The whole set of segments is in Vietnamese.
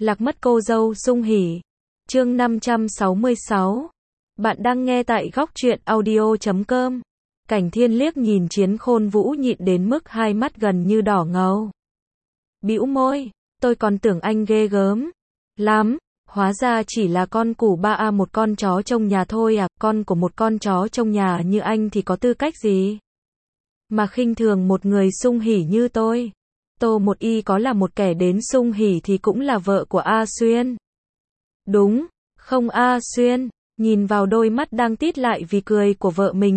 Lạc mất cô dâu Sung Hỉ. Chương 566. Bạn đang nghe tại góc truyện audio.com. Cảnh Thiên liếc nhìn Chiến Khôn Vũ nhịn đến mức hai mắt gần như đỏ ngầu. Bĩu môi, tôi còn tưởng anh ghê gớm lắm, hóa ra chỉ là con củ ba a một con chó trong nhà thôi à, con của một con chó trong nhà như anh thì có tư cách gì mà khinh thường một người Sung Hỉ như tôi. Tô Một Y có là một kẻ đến Sung Hỉ thì cũng là vợ của A Xuyên. Đúng, không A Xuyên, nhìn vào đôi mắt đang tít lại vì cười của vợ mình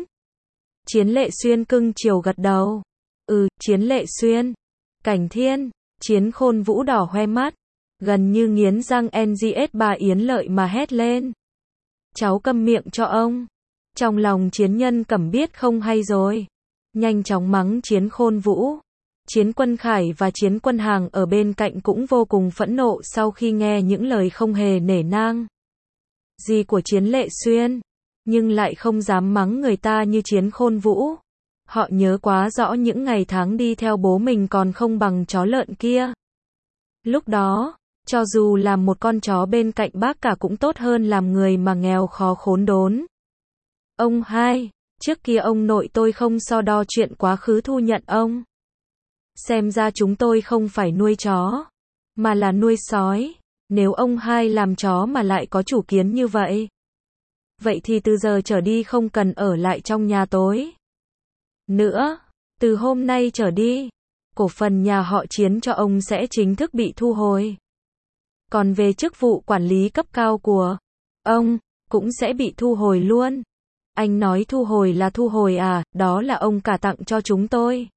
Chiến Lệ Xuyên cưng chiều gật đầu. Chiến Lệ Xuyên. Cảnh Thiên, Chiến Khôn Vũ đỏ hoe mắt, gần như nghiến răng NGS bà Yến Lợi mà hét lên. Cháu câm miệng cho ông. Trong lòng Chiến Nhân Cẩm biết không hay rồi. Nhanh chóng mắng Chiến Khôn Vũ. Chiến Quân Khải và Chiến Quân Hàng ở bên cạnh cũng vô cùng phẫn nộ sau khi nghe những lời không hề nể nang gì của Chiến Lệ Xuyên, nhưng lại không dám mắng người ta như Chiến Khôn Vũ. Họ nhớ quá rõ những ngày tháng đi theo bố mình còn không bằng chó lợn kia. Lúc đó, cho dù làm một con chó bên cạnh bác cả cũng tốt hơn làm người mà nghèo khó khốn đốn. Ông hai, trước kia ông nội tôi không so đo chuyện quá khứ thu nhận ông. Xem ra chúng tôi không phải nuôi chó, mà là nuôi sói. Nếu ông hai làm chó mà lại có chủ kiến như vậy, vậy thì từ giờ trở đi không cần ở lại trong nhà tối nữa. Từ hôm nay trở đi, cổ phần nhà họ Chiến cho ông sẽ chính thức bị thu hồi. Còn về chức vụ quản lý cấp cao của ông, cũng sẽ bị thu hồi luôn. Anh nói thu hồi là thu hồi à, đó là ông cả tặng cho chúng tôi.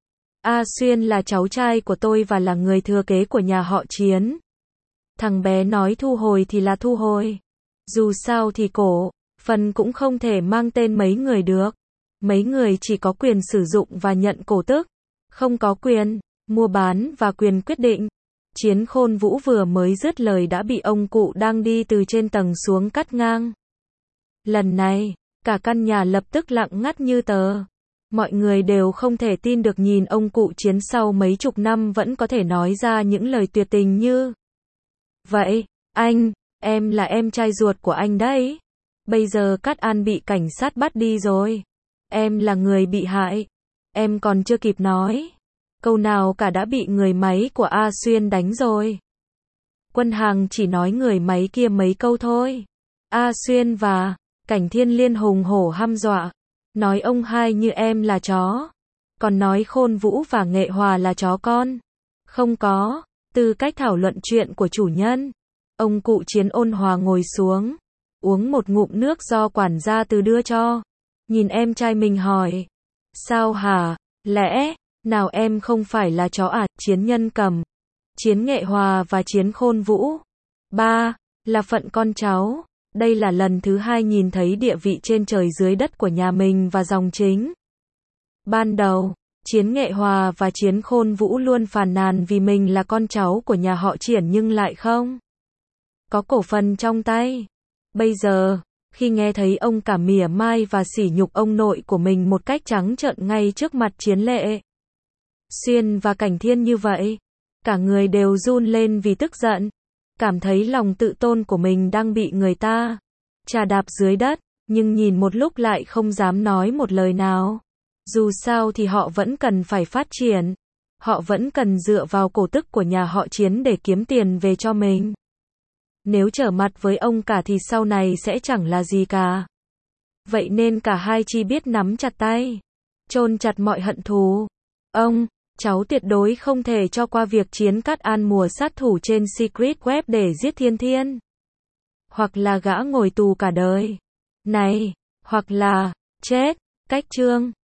A Xuyên là cháu trai của tôi và là người thừa kế của nhà họ Chiến. Thằng bé nói thu hồi thì là thu hồi. Dù sao thì cổ phần cũng không thể mang tên mấy người được. Mấy người chỉ có quyền sử dụng và nhận cổ tức, không có quyền mua bán và quyền quyết định. Chiến Khôn Vũ vừa mới dứt lời đã bị ông cụ đang đi từ trên tầng xuống cắt ngang. Lần này, cả căn nhà lập tức lặng ngắt như tờ. Mọi người đều không thể tin được nhìn ông cụ Chiến sau mấy chục năm vẫn có thể nói ra những lời tuyệt tình như vậy. Anh, em là em trai ruột của anh đấy. Bây giờ Cát An bị cảnh sát bắt đi rồi. Em là người bị hại. Em còn chưa kịp nói câu nào cả đã bị người máy của A Xuyên đánh rồi. Quân Hàng chỉ nói người máy kia mấy câu thôi. A Xuyên và Cảnh Thiên liên hùng hổ hăm dọa. Nói ông hai như em là chó. Còn nói Khôn Vũ và Nghệ Hòa là chó con. Không có tư cách thảo luận chuyện của chủ nhân. Ông cụ Chiến ôn hòa ngồi xuống, uống một ngụm nước do quản gia từ đưa cho. Nhìn em trai mình hỏi. Sao hả? Lẽ nào em không phải là chó à? Chiến Nhân Cẩm, Chiến Nghệ Hòa và Chiến Khôn Vũ. Ba là phận con cháu. Đây là lần thứ hai nhìn thấy địa vị trên trời dưới đất của nhà mình và dòng chính. Ban đầu, Chiến Nghệ Hòa và Chiến Khôn Vũ luôn phàn nàn vì mình là con cháu của nhà họ Triển nhưng lại không có cổ phần trong tay. Bây giờ, khi nghe thấy ông cả mỉa mai và sỉ nhục ông nội của mình một cách trắng trợn ngay trước mặt Chiến Lệ Xuyên và Cảnh Thiên như vậy, cả người đều run lên vì tức giận, cảm thấy lòng tự tôn của mình đang bị người ta chà đạp dưới đất, nhưng nhìn một lúc lại không dám nói một lời nào. Dù sao thì họ vẫn cần phải phát triển, họ vẫn cần dựa vào cổ tức của nhà họ Chiến để kiếm tiền về cho mình. Nếu trở mặt với ông cả thì sau này sẽ chẳng là gì cả. Vậy nên cả hai chỉ biết nắm chặt tay, chôn chặt mọi hận thù. Ông, cháu tuyệt đối không thể cho qua việc Chiến Cát An mùa sát thủ trên Secret Web để giết Thiên Thiên. Hoặc là gã ngồi tù cả đời này, hoặc là chết. Cách chương